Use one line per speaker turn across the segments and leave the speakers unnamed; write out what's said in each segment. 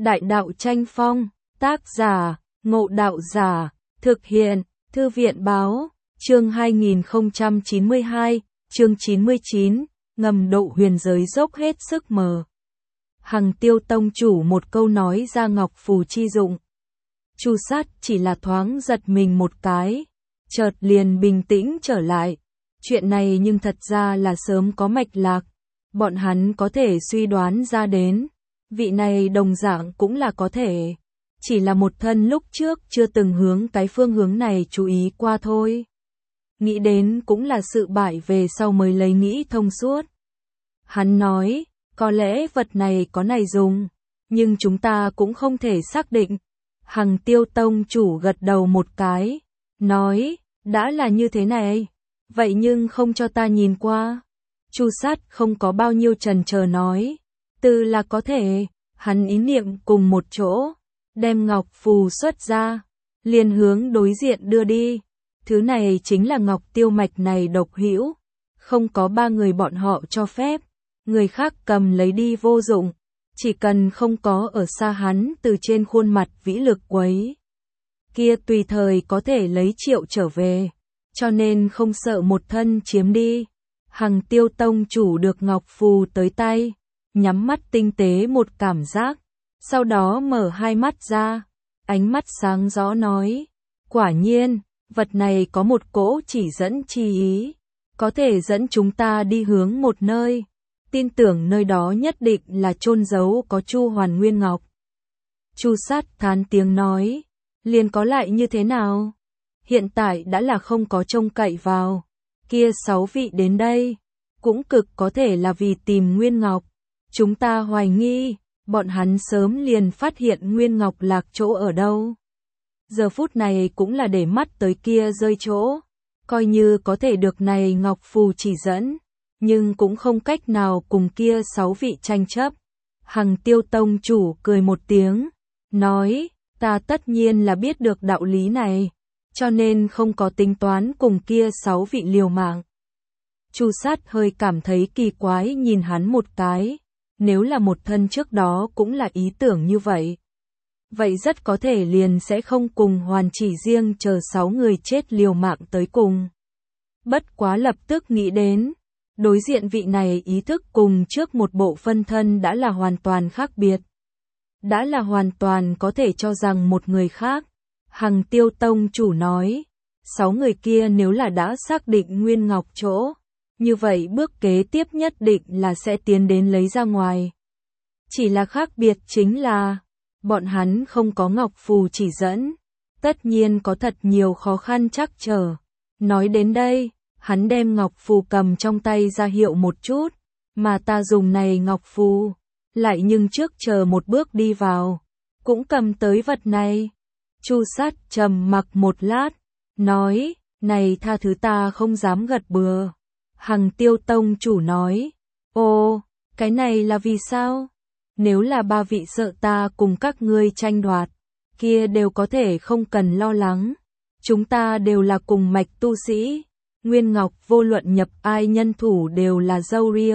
Đại đạo tranh phong, tác giả, Ngộ Đạo Giả, thực hiện, Thư viện báo, chương 2092, chương 99, ngầm độ huyền giới dốc hết sức mờ. Hằng Tiêu tông chủ một câu nói ra ngọc phù chi dụng. Chu Sát chỉ là thoáng giật mình một cái, chợt liền bình tĩnh trở lại. Chuyện này nhưng thật ra là sớm có mạch lạc, bọn hắn có thể suy đoán ra đến, vị này đồng dạng cũng là có thể, chỉ là một thân lúc trước chưa từng hướng cái phương hướng này chú ý qua thôi. Nghĩ đến cũng là sự bại về sau mới lấy nghĩ thông suốt. Hắn nói, có lẽ vật này có này dùng, nhưng chúng ta cũng không thể xác định. Hằng Tiêu tông chủ gật đầu một cái, nói, đã là như thế này, vậy nhưng không cho ta nhìn qua. Chu Sát không có bao nhiêu chần chờ nói, từ là có thể, hắn ý niệm cùng một chỗ, đem ngọc phù xuất ra, liền hướng đối diện đưa đi. Thứ này chính là ngọc tiêu mạch này độc hữu, không có ba người bọn họ cho phép, người khác cầm lấy đi vô dụng, chỉ cần không có ở xa hắn từ trên khuôn mặt vĩ lực quấy. Kia tùy thời có thể lấy triệu trở về, cho nên không sợ một thân chiếm đi. Hằng Tiêu tông chủ được ngọc phù tới tay, nhắm mắt tinh tế một cảm giác, sau đó mở hai mắt ra, ánh mắt sáng rõ nói, quả nhiên, vật này có một cỗ chỉ dẫn chi ý, có thể dẫn chúng ta đi hướng một nơi, tin tưởng nơi đó nhất định là chôn giấu có Chu Hoàn Nguyên Ngọc. Chu Sát thán tiếng nói, liền có lại như thế nào? Hiện tại đã là không có trông cậy vào, kia 6 vị đến đây, cũng cực có thể là vì tìm Nguyên Ngọc. Chúng ta hoài nghi, bọn hắn sớm liền phát hiện Nguyên Ngọc lạc chỗ ở đâu. Giờ phút này cũng là để mắt tới kia rơi chỗ, coi như có thể được này ngọc phù chỉ dẫn, nhưng cũng không cách nào cùng kia 6 vị tranh chấp. Hằng Tiêu tông chủ cười một tiếng, nói, ta tất nhiên là biết được đạo lý này, cho nên không có tính toán cùng kia 6 vị liều mạng. Chu Sát hơi cảm thấy kỳ quái nhìn hắn một cái, nếu là một thân trước đó cũng là ý tưởng như vậy. Vậy rất có thể liền sẽ không cùng Hoàn Chỉ riêng chờ 6 người chết liều mạng tới cùng. Bất quá lập tức nghĩ đến, đối diện vị này ý thức cùng trước một bộ phân thân đã là hoàn toàn khác biệt. Đã là hoàn toàn có thể cho rằng một người khác. Hằng Tiêu tông chủ nói, 6 người kia nếu là đã xác định Nguyên Ngọc chỗ, như vậy bước kế tiếp nhất định là sẽ tiến đến lấy ra ngoài. Chỉ là khác biệt chính là, bọn hắn không có ngọc phù chỉ dẫn, tất nhiên có thật nhiều khó khăn trắc trở. Nói đến đây, hắn đem ngọc phù cầm trong tay ra hiệu một chút, mà ta dùng này ngọc phù, lại nhưng trước chờ một bước đi vào, cũng cầm tới vật này. Chu Sát trầm mặc một lát, nói, này tha thứ ta không dám gật bừa. Hằng Tiêu tông chủ nói, ô, cái này là vì sao? Nếu là ba vị sợ ta cùng các ngươi tranh đoạt, kia đều có thể không cần lo lắng. Chúng ta đều là cùng mạch tu sĩ, Nguyên Ngọc vô luận nhập ai nhân thủ đều là dâu ria.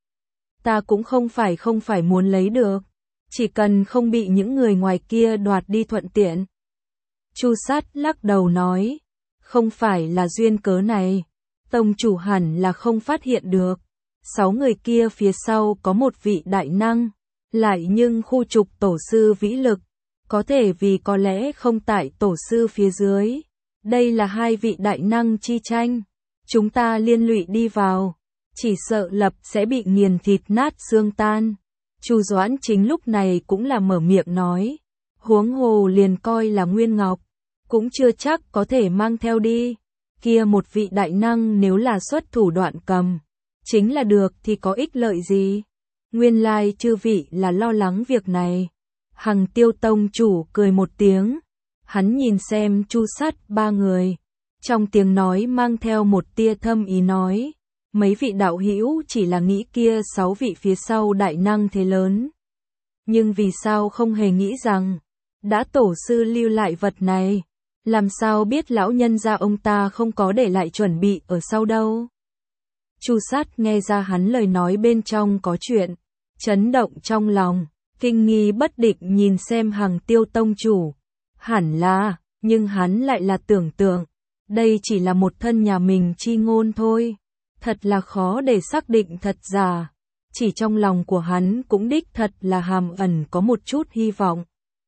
Ta cũng không phải muốn lấy được, chỉ cần không bị những người ngoài kia đoạt đi thuận tiện. Chu Sát lắc đầu nói, không phải là duyên cớ này, tông chủ hẳn là không phát hiện được. 6 người kia phía sau có một vị đại năng, lại nhưng khu trục tổ sư vĩ lực, có thể vì có lẽ không tại tổ sư phía dưới. Đây là 2 vị đại năng chi tranh, chúng ta liên lụy đi vào, chỉ sợ lập sẽ bị nghiền thịt nát xương tan. Chu Doãn Chính lúc này cũng là mở miệng nói, huống hồ liền coi là Nguyên Ngọc, cũng chưa chắc có thể mang theo đi. Kia một vị đại năng nếu là xuất thủ đoạn cầm, chính là được thì có ích lợi gì? Nguyên lai chư vị là lo lắng việc này. Hằng Tiêu tông chủ cười một tiếng, hắn nhìn xem Chu Sát 3 người, trong tiếng nói mang theo một tia thâm ý nói, mấy vị đạo hữu chỉ là nghĩ kia 6 vị phía sau đại năng thế lớn. Nhưng vì sao không hề nghĩ rằng, đã tổ sư lưu lại vật này, làm sao biết lão nhân gia ông ta không có để lại chuẩn bị ở sau đâu? Chu Sát nghe ra hắn lời nói bên trong có chuyện, chấn động trong lòng, kinh nghi bất định nhìn xem Hằng Tiêu tông chủ. Hẳn là, nhưng hắn lại là tưởng tượng, đây chỉ là một thân nhà mình chi ngôn thôi. Thật là khó để xác định thật giả. Chỉ trong lòng của hắn cũng đích thật là hàm ẩn có một chút hy vọng.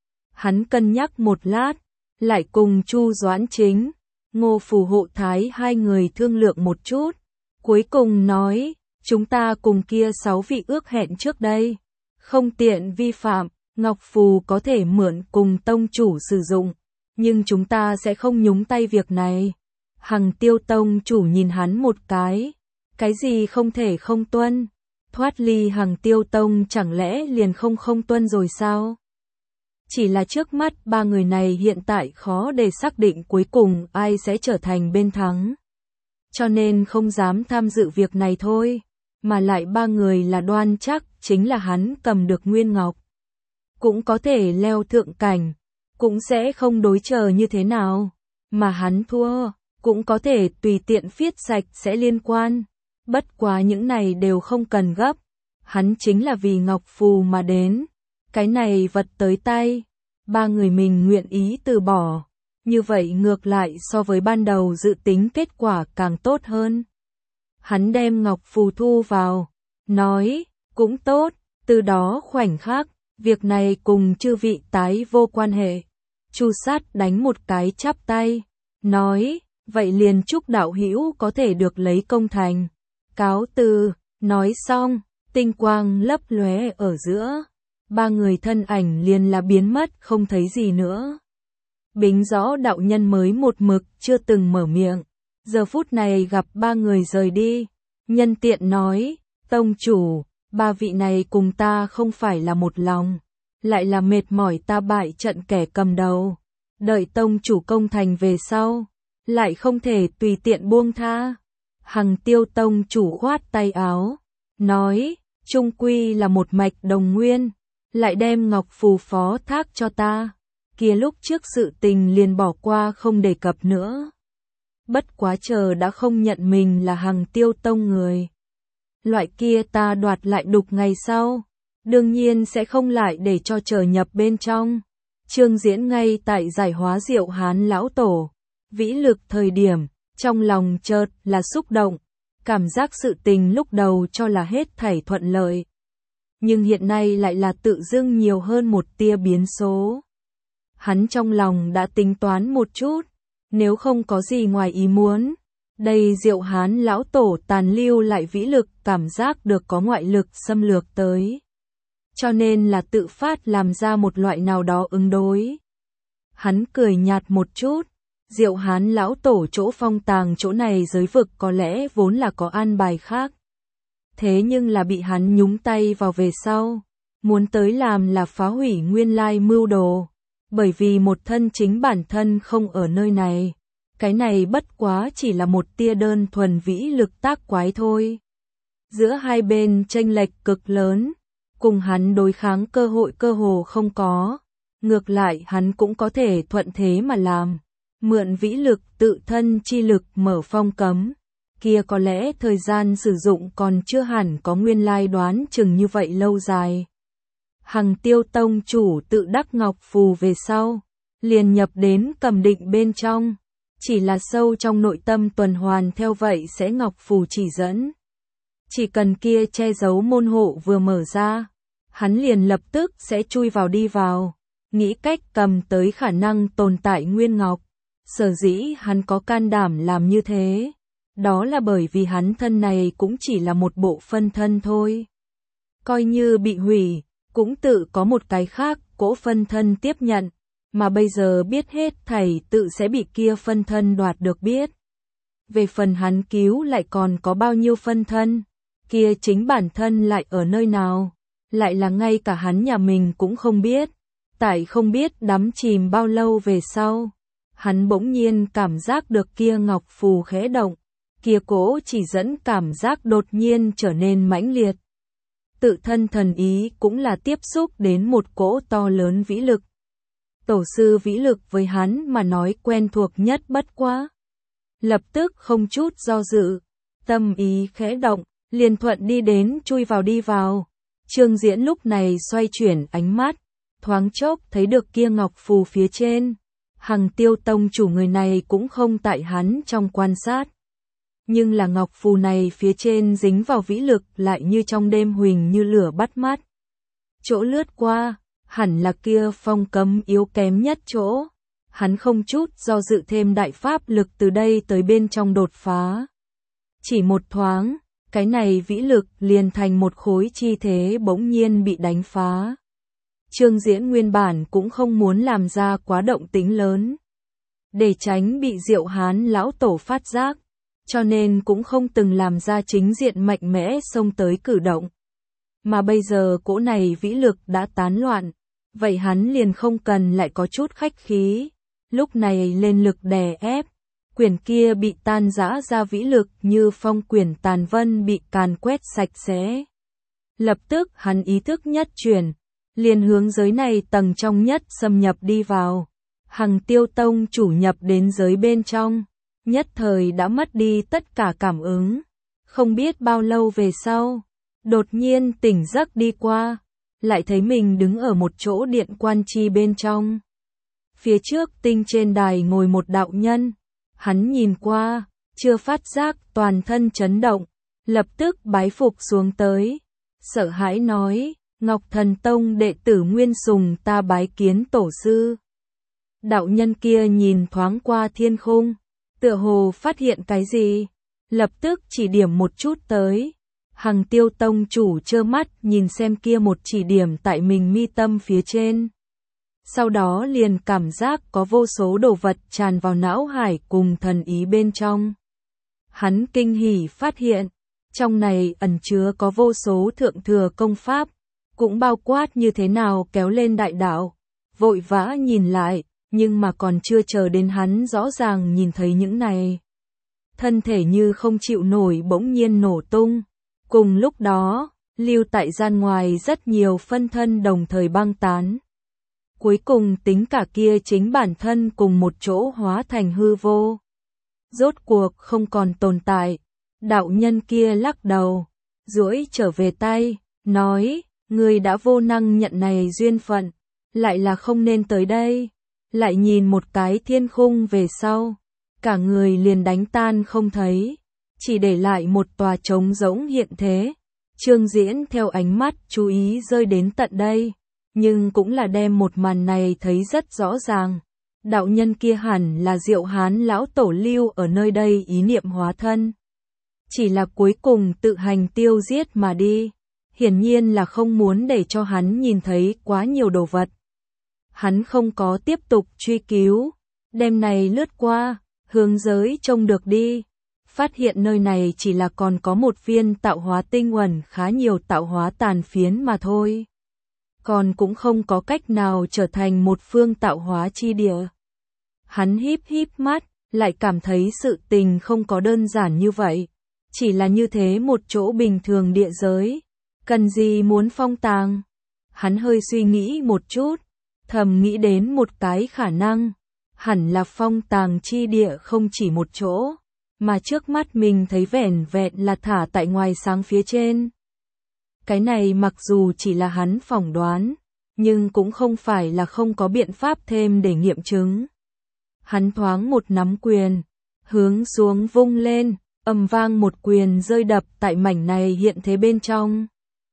Hắn cân nhắc một lát, lại cùng Chu Doãn Chính, Ngô Phù Hộ Thái hai người thương lượng một chút. Cuối cùng nói, chúng ta cùng kia 6 vị ước hẹn trước đây. Không tiện vi phạm, Ngọc Phù có thể mượn cùng tông chủ sử dụng. Nhưng chúng ta sẽ không nhúng tay việc này. Hằng Tiêu tông chủ nhìn hắn một cái. Cái gì không thể không tuân? Thoát ly Hằng Tiêu tông chẳng lẽ liền không tuân rồi sao? Chỉ là trước mắt ba người này hiện tại khó để xác định cuối cùng ai sẽ trở thành bên thắng. Cho nên không dám tham dự việc này thôi. Mà lại ba người là đoan chắc chính là hắn cầm được Nguyên Ngọc. Cũng có thể leo thượng cảnh. Cũng sẽ không đối chờ như thế nào. Mà hắn thua, cũng có thể tùy tiện viết sạch sẽ liên quan. Bất quá những này đều không cần gấp. Hắn chính là vì Ngọc Phù mà đến. Cái này vật tới tay. Ba người mình nguyện ý từ bỏ. Như vậy ngược lại so với ban đầu dự tính kết quả càng tốt hơn. Hắn đem Ngọc Phù thu vào. Nói, cũng tốt. Từ đó khoảnh khắc, việc này cùng chư vị tái vô quan hệ. Chu Sát đánh một cái chắp tay. Nói, vậy liền chúc đạo hữu có thể được lấy công thành. Cáo từ, nói xong, tinh quang lấp lóe ở giữa. Ba người thân ảnh liền là biến mất không thấy gì nữa. Bính Rõ đạo nhân mới một mực chưa từng mở miệng. Giờ phút này gặp ba người rời đi. Nhân tiện nói, tông chủ, ba vị này cùng ta không phải là một lòng. Lại là mệt mỏi ta bại trận kẻ cầm đầu. Đợi tông chủ công thành về sau. Lại không thể tùy tiện buông tha. Hằng Tiêu tông chủ khoát tay áo. Nói, chung quy là một mạch đồng nguyên. Lại đem Ngọc Phù phó thác cho ta. Kia lúc trước sự tình liền bỏ qua không đề cập nữa. Bất quá chờ đã không nhận mình là Hằng Tiêu tông người. Loại kia ta đoạt lại đục ngày sau. Đương nhiên sẽ không lại để cho chờ nhập bên trong. Chương diễn ngay tại giải hóa Diệu Hán lão tổ. Vĩ lực thời điểm, trong lòng chợt là xúc động. Cảm giác sự tình lúc đầu cho là hết thảy thuận lợi. Nhưng hiện nay lại là tự dưng nhiều hơn một tia biến số. Hắn trong lòng đã tính toán một chút. Nếu không có gì ngoài ý muốn. Đây Diệu Hán lão tổ tàn lưu lại vĩ lực cảm giác được có ngoại lực xâm lược tới. Cho nên là tự phát làm ra một loại nào đó ứng đối. Hắn cười nhạt một chút. Diệu Hán lão tổ chỗ phong tàng chỗ này giới vực có lẽ vốn là có an bài khác. Thế nhưng là bị hắn nhúng tay vào về sau. Muốn tới làm là phá hủy nguyên lai mưu đồ. Bởi vì một thân chính bản thân không ở nơi này. Cái này bất quá chỉ là một tia đơn thuần vĩ lực tác quái thôi. Giữa hai bên chênh lệch cực lớn. Cùng hắn đối kháng cơ hội cơ hồ không có. Ngược lại hắn cũng có thể thuận thế mà làm. Mượn vĩ lực tự thân chi lực mở phong cấm. Kia có lẽ thời gian sử dụng còn chưa hẳn có nguyên lai đoán chừng như vậy lâu dài. Hằng Tiêu tông chủ tự đắc Ngọc Phù về sau. Liền nhập đến cầm định bên trong. Chỉ là sâu trong nội tâm tuần hoàn theo vậy sẽ Ngọc Phù chỉ dẫn. Chỉ cần kia che giấu môn hộ vừa mở ra. Hắn liền lập tức sẽ chui vào đi vào. Nghĩ cách cầm tới khả năng tồn tại Nguyên Ngọc. Sở dĩ hắn có can đảm làm như thế. Đó là bởi vì hắn thân này cũng chỉ là một bộ phân thân thôi. Coi như bị hủy, cũng tự có một cái khác, cỗ phân thân tiếp nhận. Mà bây giờ biết hết thảy tự sẽ bị kia phân thân đoạt được biết. Về phần hắn cứu lại còn có bao nhiêu phân thân. Kia chính bản thân lại ở nơi nào. Lại là ngay cả hắn nhà mình cũng không biết. Tại không biết đắm chìm bao lâu về sau. Hắn bỗng nhiên cảm giác được kia Ngọc Phù khẽ động. Kia cỗ chỉ dẫn cảm giác đột nhiên trở nên mãnh liệt. Tự thân thần ý cũng là tiếp xúc đến một cỗ to lớn vĩ lực. Tổ sư vĩ lực với hắn mà nói quen thuộc nhất bất quá. Lập tức không chút do dự. Tâm ý khẽ động, liền thuận đi đến chui vào đi vào. Trương Diễn lúc này xoay chuyển ánh mắt, thoáng chốc thấy được kia ngọc phù phía trên. Hằng Tiêu tông chủ người này cũng không tại hắn trong quan sát. Nhưng là ngọc phù này phía trên dính vào vĩ lực lại như trong đêm huỳnh như lửa bắt mắt. Chỗ lướt qua, hẳn là kia phong cấm yếu kém nhất chỗ. Hắn không chút do dự thêm đại pháp lực từ đây tới bên trong đột phá. Chỉ một thoáng, cái này vĩ lực liền thành một khối chi thế bỗng nhiên bị đánh phá. Trương Diễn nguyên bản cũng không muốn làm ra quá động tĩnh lớn, để tránh bị Diệu Hán lão tổ phát giác, cho nên cũng không từng làm ra chính diện mạnh mẽ xông tới cử động. Mà bây giờ cỗ này vĩ lực đã tán loạn, vậy hắn liền không cần lại có chút khách khí, lúc này lên lực đè ép. Quyển kia bị tan rã ra vĩ lực như phong quyển tàn vân bị càn quét sạch sẽ. Lập tức hắn ý thức nhất chuyển, liền hướng giới này tầng trong nhất xâm nhập đi vào. Hằng Tiêu tông chủ nhập đến giới bên trong, nhất thời đã mất đi tất cả cảm ứng. Không biết bao lâu về sau, đột nhiên tỉnh giấc đi qua, lại thấy mình đứng ở một chỗ điện quan chi bên trong. Phía trước tinh trên đài ngồi một đạo nhân. Hắn nhìn qua, chưa phát giác toàn thân chấn động, lập tức bái phục xuống tới. Sợ hãi nói, Ngọc Thần Tông đệ tử Nguyên Sùng ta bái kiến tổ sư. Đạo nhân kia nhìn thoáng qua thiên khung, tựa hồ phát hiện cái gì, lập tức chỉ điểm một chút tới. Hằng Tiêu tông chủ trơ mắt nhìn xem kia một chỉ điểm tại mình mi tâm phía trên. Sau đó liền cảm giác có vô số đồ vật tràn vào não hải cùng thần ý bên trong. Hắn kinh hỉ phát hiện, trong này ẩn chứa có vô số thượng thừa công pháp, cũng bao quát như thế nào kéo lên đại đạo. Vội vã nhìn lại, nhưng mà còn chưa chờ đến hắn rõ ràng nhìn thấy những này. Thân thể như không chịu nổi bỗng nhiên nổ tung. Cùng lúc đó, lưu tại gian ngoài rất nhiều phân thân đồng thời băng tán. Cuối cùng tính cả kia chính bản thân cùng một chỗ hóa thành hư vô. Rốt cuộc không còn tồn tại. Đạo nhân kia lắc đầu, duỗi trở về tay, nói, người đã vô năng nhận này duyên phận, lại là không nên tới đây. Lại nhìn một cái thiên khung về sau, cả người liền đánh tan không thấy, chỉ để lại một tòa trống rỗng hiện thế. Trương Diễn theo ánh mắt chú ý rơi đến tận đây, nhưng cũng là đem một màn này thấy rất rõ ràng. Đạo nhân kia hẳn là Diệu Hán lão tổ lưu ở nơi đây ý niệm hóa thân. Chỉ là cuối cùng tự hành tiêu giết mà đi, hiển nhiên là không muốn để cho hắn nhìn thấy quá nhiều đồ vật. Hắn không có tiếp tục truy cứu, đêm này lướt qua, hướng giới trông được đi. Phát hiện nơi này chỉ là còn có một viên tạo hóa tinh uẩn khá nhiều tạo hóa tàn phiến mà thôi. Còn cũng không có cách nào trở thành một phương tạo hóa chi địa. Hắn híp híp mắt, lại cảm thấy sự tình không có đơn giản như vậy. Chỉ là như thế một chỗ bình thường địa giới. Cần gì muốn phong tàng? Hắn hơi suy nghĩ một chút, thầm nghĩ đến một cái khả năng. Hẳn là phong tàng chi địa không chỉ một chỗ, mà trước mắt mình thấy vẻn vẹn là thả tại ngoài sáng phía trên. Cái này mặc dù chỉ là hắn phỏng đoán, nhưng cũng không phải là không có biện pháp thêm để nghiệm chứng. Hắn thoáng một nắm quyền, hướng xuống vung lên, ầm vang một quyền rơi đập tại mảnh này hiện thế bên trong.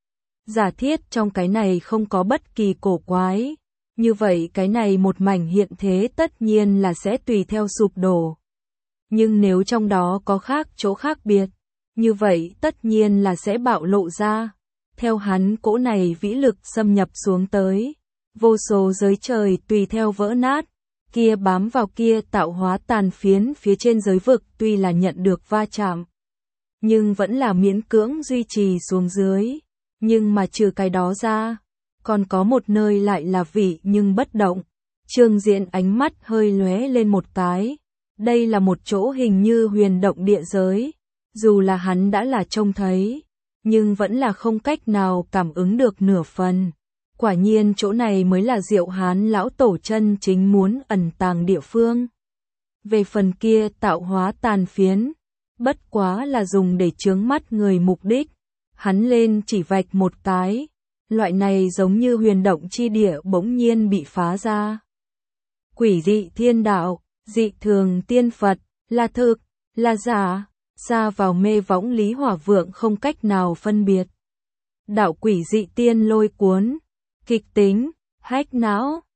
Giả thiết trong cái này không có bất kỳ cổ quái, như vậy cái này một mảnh hiện thế tất nhiên là sẽ tùy theo sụp đổ. Nhưng nếu trong đó có chỗ khác biệt, như vậy tất nhiên là sẽ bạo lộ ra. Theo hắn cỗ này vĩ lực xâm nhập xuống tới, vô số giới trời tùy theo vỡ nát, kia bám vào kia tạo hóa tàn phiến phía trên giới vực tuy là nhận được va chạm, nhưng vẫn là miễn cưỡng duy trì xuống dưới. Nhưng mà trừ cái đó ra, còn có một nơi lại là vị nhưng bất động. Trương Diễn ánh mắt hơi lóe lên một cái. Đây là một chỗ hình như huyền động địa giới, dù là hắn đã là trông thấy, nhưng vẫn là không cách nào cảm ứng được nửa phần. Quả nhiên chỗ này mới là Diệu Hán lão tổ chân chính muốn ẩn tàng địa phương. Về phần kia tạo hóa tàn phiến, bất quá là dùng để chướng mắt người mục đích. Hắn lên chỉ vạch một cái, loại này giống như huyền động chi địa bỗng nhiên bị phá ra. Quỷ dị thiên đạo, dị thường tiên Phật, là thực, là giả, xa vào mê võng Lý Hỏa Vượng không cách nào phân biệt. Đạo quỷ dị tiên lôi cuốn, kịch tính, hách não,